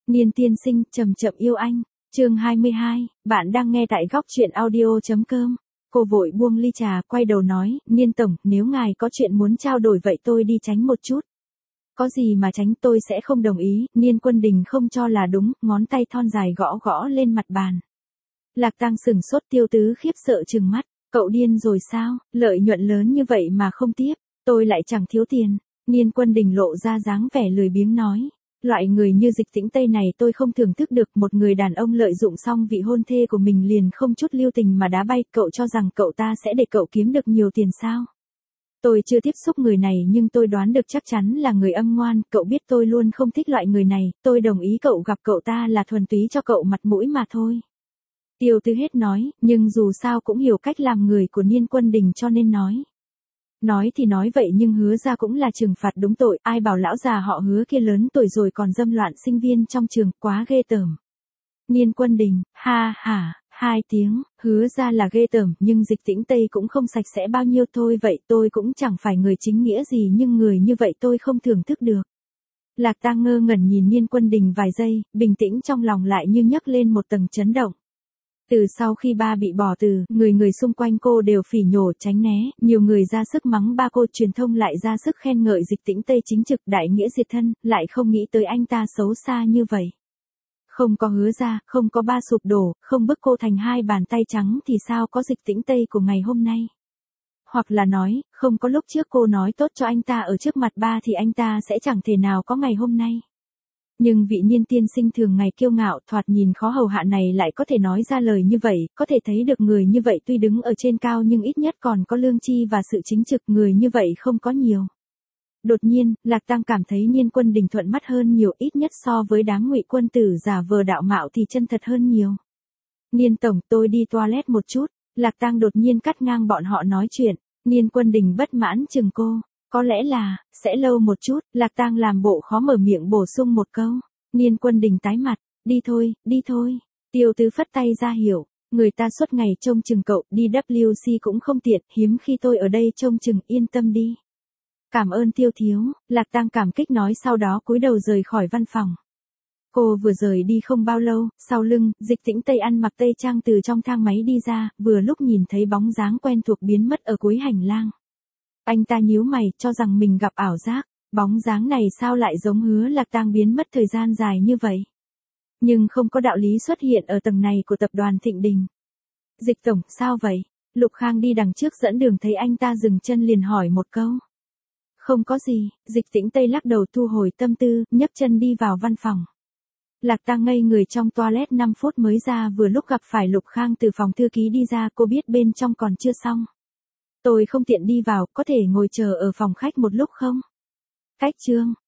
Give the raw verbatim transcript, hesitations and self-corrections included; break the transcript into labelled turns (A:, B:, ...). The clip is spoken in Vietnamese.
A: Niên tiên sinh, chậm chậm yêu anh. Chương hai mươi hai, bạn đang nghe tại góc truyện audio chấm com. Cô vội buông ly trà, quay đầu nói, Niên tổng, nếu ngài có chuyện muốn trao đổi vậy tôi đi tránh một chút. Có gì mà tránh, tôi sẽ không đồng ý. Niên Quân Đình không cho là đúng, ngón tay thon dài gõ gõ lên mặt bàn. Lạc Tang sừng sốt, Tiêu Tứ khiếp sợ trừng mắt, cậu điên rồi sao, lợi nhuận lớn như vậy mà không tiếp, tôi lại chẳng thiếu tiền. Niên Quân Đình lộ ra dáng vẻ lười biếng nói. Loại người như Dịch Tĩnh Tây này tôi không thưởng thức được, một người đàn ông lợi dụng xong vị hôn thê của mình liền không chút lưu tình mà đá bay, cậu cho rằng cậu ta sẽ để cậu kiếm được nhiều tiền sao? Tôi chưa tiếp xúc người này nhưng tôi đoán được chắc chắn là người âm ngoan, cậu biết tôi luôn không thích loại người này, tôi đồng ý cậu gặp cậu ta là thuần túy cho cậu mặt mũi mà thôi. Tiêu Tứ hết nói, nhưng dù sao cũng hiểu cách làm người của Niên Quân Đình cho nên nói. Nói thì nói vậy nhưng Hứa ra cũng là trừng phạt đúng tội, ai bảo lão già họ Hứa kia lớn tuổi rồi còn dâm loạn sinh viên trong trường, quá ghê tởm. Niên Quân Đình, ha ha, hai tiếng, Hứa ra là ghê tởm, nhưng Dịch Tĩnh Tây cũng không sạch sẽ bao nhiêu thôi, vậy tôi cũng chẳng phải người chính nghĩa gì nhưng người như vậy tôi không thưởng thức được. Lạc Tang ngơ ngẩn nhìn Niên Quân Đình vài giây, bình tĩnh trong lòng lại như nhấc lên một tầng chấn động. Từ sau khi ba bị bỏ từ, người người xung quanh cô đều phỉ nhổ tránh né, nhiều người ra sức mắng ba cô, truyền thông lại ra sức khen ngợi Dịch Tĩnh Tây chính trực đại nghĩa diệt thân, lại không nghĩ tới anh ta xấu xa như vậy. Không có Hứa ra, không có ba sụp đổ, không bức cô thành hai bàn tay trắng thì sao có Dịch Tĩnh Tây của ngày hôm nay. Hoặc là nói, không có lúc trước cô nói tốt cho anh ta ở trước mặt ba thì anh ta sẽ chẳng thể nào có ngày hôm nay. Nhưng vị Niên tiên sinh thường ngày kiêu ngạo, thoạt nhìn khó hầu hạ này lại có thể nói ra lời như vậy, có thể thấy được người như vậy tuy đứng ở trên cao nhưng ít nhất còn có lương tri và sự chính trực, người như vậy không có nhiều. Đột nhiên, Lạc Tang cảm thấy Niên Quân Đình thuận mắt hơn nhiều, ít nhất so với đám ngụy quân tử giả vờ đạo mạo thì chân thật hơn nhiều. Niên tổng, tôi đi toilet một chút. Lạc Tang đột nhiên cắt ngang bọn họ nói chuyện. Niên Quân Đình bất mãn chừng cô. Có lẽ là, sẽ lâu một chút, Lạc Tang làm bộ khó mở miệng bổ sung một câu. Niên Quân Đình tái mặt, đi thôi, đi thôi. Tiêu Tứ phất tay ra hiểu, người ta suốt ngày trông chừng cậu, đi vê kép xê cũng không tiện, hiếm khi tôi ở đây trông chừng, yên tâm đi. Cảm ơn Tiêu thiếu, Lạc Tang cảm kích nói, sau đó cúi đầu rời khỏi văn phòng. Cô vừa rời đi không bao lâu, sau lưng, Dịch Tĩnh Tây ăn mặc tây trang từ trong thang máy đi ra, vừa lúc nhìn thấy bóng dáng quen thuộc biến mất ở cuối hành lang. Anh ta nhíu mày, cho rằng mình gặp ảo giác, bóng dáng này sao lại giống Hứa Lạc Tang biến mất thời gian dài như vậy. Nhưng không có đạo lý xuất hiện ở tầng này của tập đoàn Thịnh Đình. Dịch tổng, sao vậy? Lục Khang đi đằng trước dẫn đường thấy anh ta dừng chân liền hỏi một câu. Không có gì, Dịch Tĩnh Tây lắc đầu thu hồi tâm tư, nhấc chân đi vào văn phòng. Lạc Tang ngây người trong toilet năm phút mới ra, vừa lúc gặp phải Lục Khang từ phòng thư ký đi ra, cô biết bên trong còn chưa xong. Tôi không tiện đi vào, có thể ngồi chờ ở phòng khách một lúc không? Cách chương.